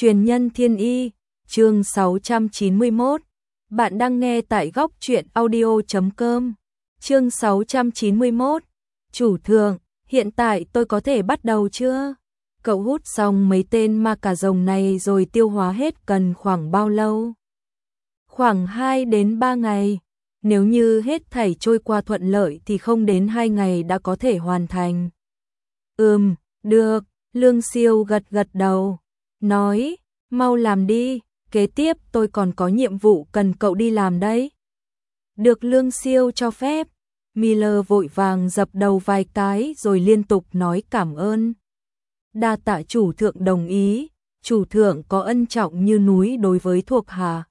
Truyền nhân thiên y, chương 691. Bạn đang nghe tại góc truyện audio.com. Chương 691. Chủ thượng, hiện tại tôi có thể bắt đầu chưa? Cậu hút xong mấy tên ma cà rồng này rồi tiêu hóa hết cần khoảng bao lâu? Khoảng 2 đến 3 ngày. Nếu như hết thảy trôi qua thuận lợi thì không đến 2 ngày đã có thể hoàn thành. Được, Lương Siêu gật gật đầu. Nói, mau làm đi, kế tiếp tôi còn có nhiệm vụ cần cậu đi làm đấy. Được Lương Siêu cho phép, Miller vội vàng dập đầu vài cái rồi liên tục nói cảm ơn. Đa tạ chủ thượng đồng ý, chủ thượng có ân trọng như núi đối với thuộc hạ.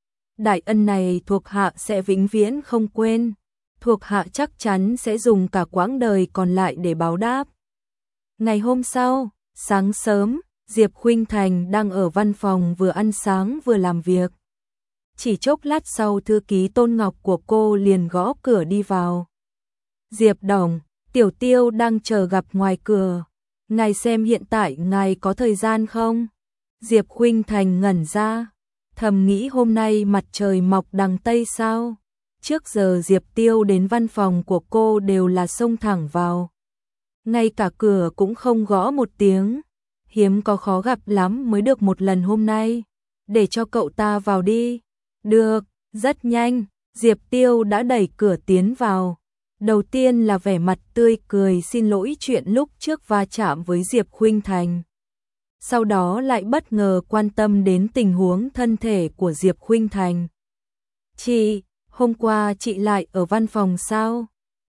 Đại ân này thuộc hạ sẽ vĩnh viễn không quên, thuộc hạ chắc chắn sẽ dùng cả quãng đời còn lại để báo đáp. Ngày hôm sau, sáng sớm, Diệp Khuynh Thành đang ở văn phòng vừa ăn sáng vừa làm việc. Chỉ chốc lát sau thư ký Tôn Ngọc của cô liền gõ cửa đi vào. Diệp đồng, Tiểu Tiêu đang chờ gặp ngoài cửa. Ngài xem hiện tại ngài có thời gian không? Diệp Khuynh Thành ngẩn ra, thầm nghĩ hôm nay mặt trời mọc đằng Tây sao? Trước giờ Diệp Tiêu đến văn phòng của cô đều là xông thẳng vào. Ngay cả cửa cũng không gõ một tiếng. Hiếm có khó gặp lắm mới được một lần hôm nay. Để cho cậu ta vào đi. Được, rất nhanh, Diệp Tiêu đã đẩy cửa tiến vào. Đầu tiên là vẻ mặt tươi cười xin lỗi chuyện lúc trước va chạm với Diệp Khuynh Thành. Sau đó lại bất ngờ quan tâm đến tình huống thân thể của Diệp Khuynh Thành. Chị, hôm qua chị lại ở văn phòng sao?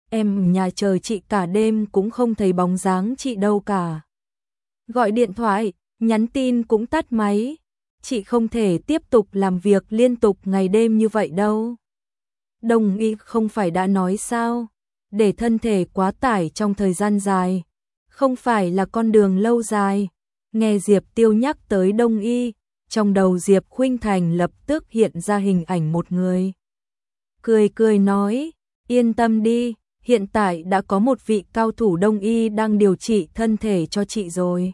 Em nhà chờ chị cả đêm cũng không thấy bóng dáng chị đâu cả. Gọi điện thoại, nhắn tin cũng tắt máy. Chị không thể tiếp tục làm việc liên tục ngày đêm như vậy đâu. Đồng ý không phải đã nói sao? Để thân thể quá tải trong thời gian dài, không phải là con đường lâu dài. Nghe Diệp Tiêu nhắc tới Đông y, trong đầu Diệp Khuynh Thành lập tức hiện ra hình ảnh một người. Cười cười nói, yên tâm đi, hiện tại đã có một vị cao thủ Đông y đang điều trị thân thể cho chị rồi.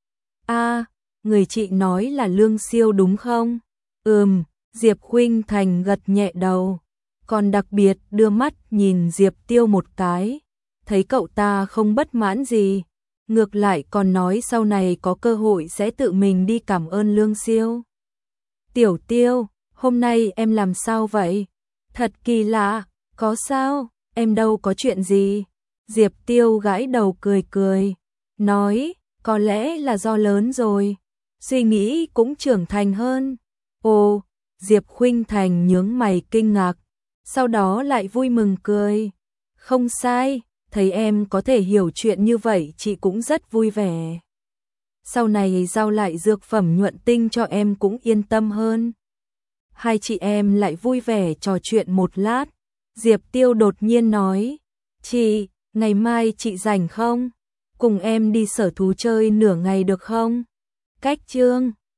Người chị nói là Lương Siêu đúng không? Diệp Khuynh Thành gật nhẹ đầu, còn đặc biệt đưa mắt nhìn Diệp Tiêu một cái, thấy cậu ta không bất mãn gì, ngược lại còn nói sau này có cơ hội sẽ tự mình đi cảm ơn Lương Siêu. Tiểu Tiêu, hôm nay em làm sao vậy? Thật kỳ lạ, có sao? Em đâu có chuyện gì. Diệp Tiêu gãi đầu cười cười, nói, có lẽ là do lớn rồi, suy nghĩ cũng trưởng thành hơn. Ồ, Diệp Khuynh Thành nhướng mày kinh ngạc, sau đó lại vui mừng cười. Không sai, thấy em có thể hiểu chuyện như vậy chị cũng rất vui vẻ. Sau này giao lại dược phẩm nhuận tinh cho em cũng yên tâm hơn. Hai chị em lại vui vẻ trò chuyện một lát. Diệp Tiêu đột nhiên nói, chị, ngày mai chị rảnh không? Cùng em đi sở thú chơi nửa ngày được không? Cách chương